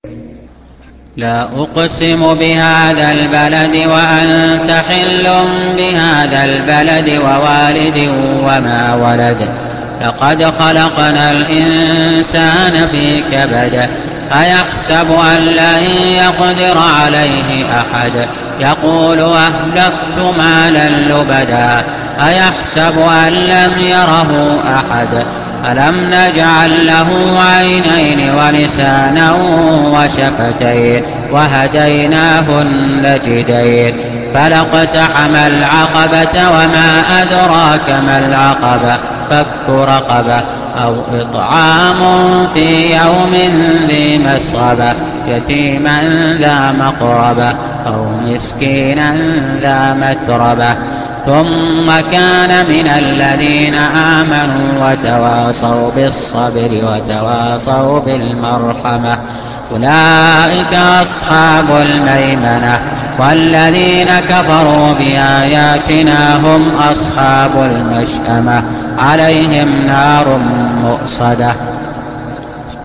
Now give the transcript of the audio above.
لا أقسم بهذا البلد وأنت حل بهذا البلد ووالد وما ولد لقد خلقنا الإنسان في كبد أيحسب أن لن يقدر عليه أحد يقول أهلكت مالا لبدا أيحسب أن لم يره أحد ألم نجعل له عينين ولسانا وشفتين وهديناه النجدين فلاقتحم العقبة وما أدراك ما العقبة فك رقبة أو إطعام في يوم ذي مسغبة يتيما ذا مقربة أو مسكينا ذا متربة ثم كان من الذين آمنوا وتواصوا بالصبر وتواصوا بالمرحمة أولئك أصحاب الميمنة والذين كفروا بآياتنا هم أصحاب المشأمة عليهم نار مؤصدة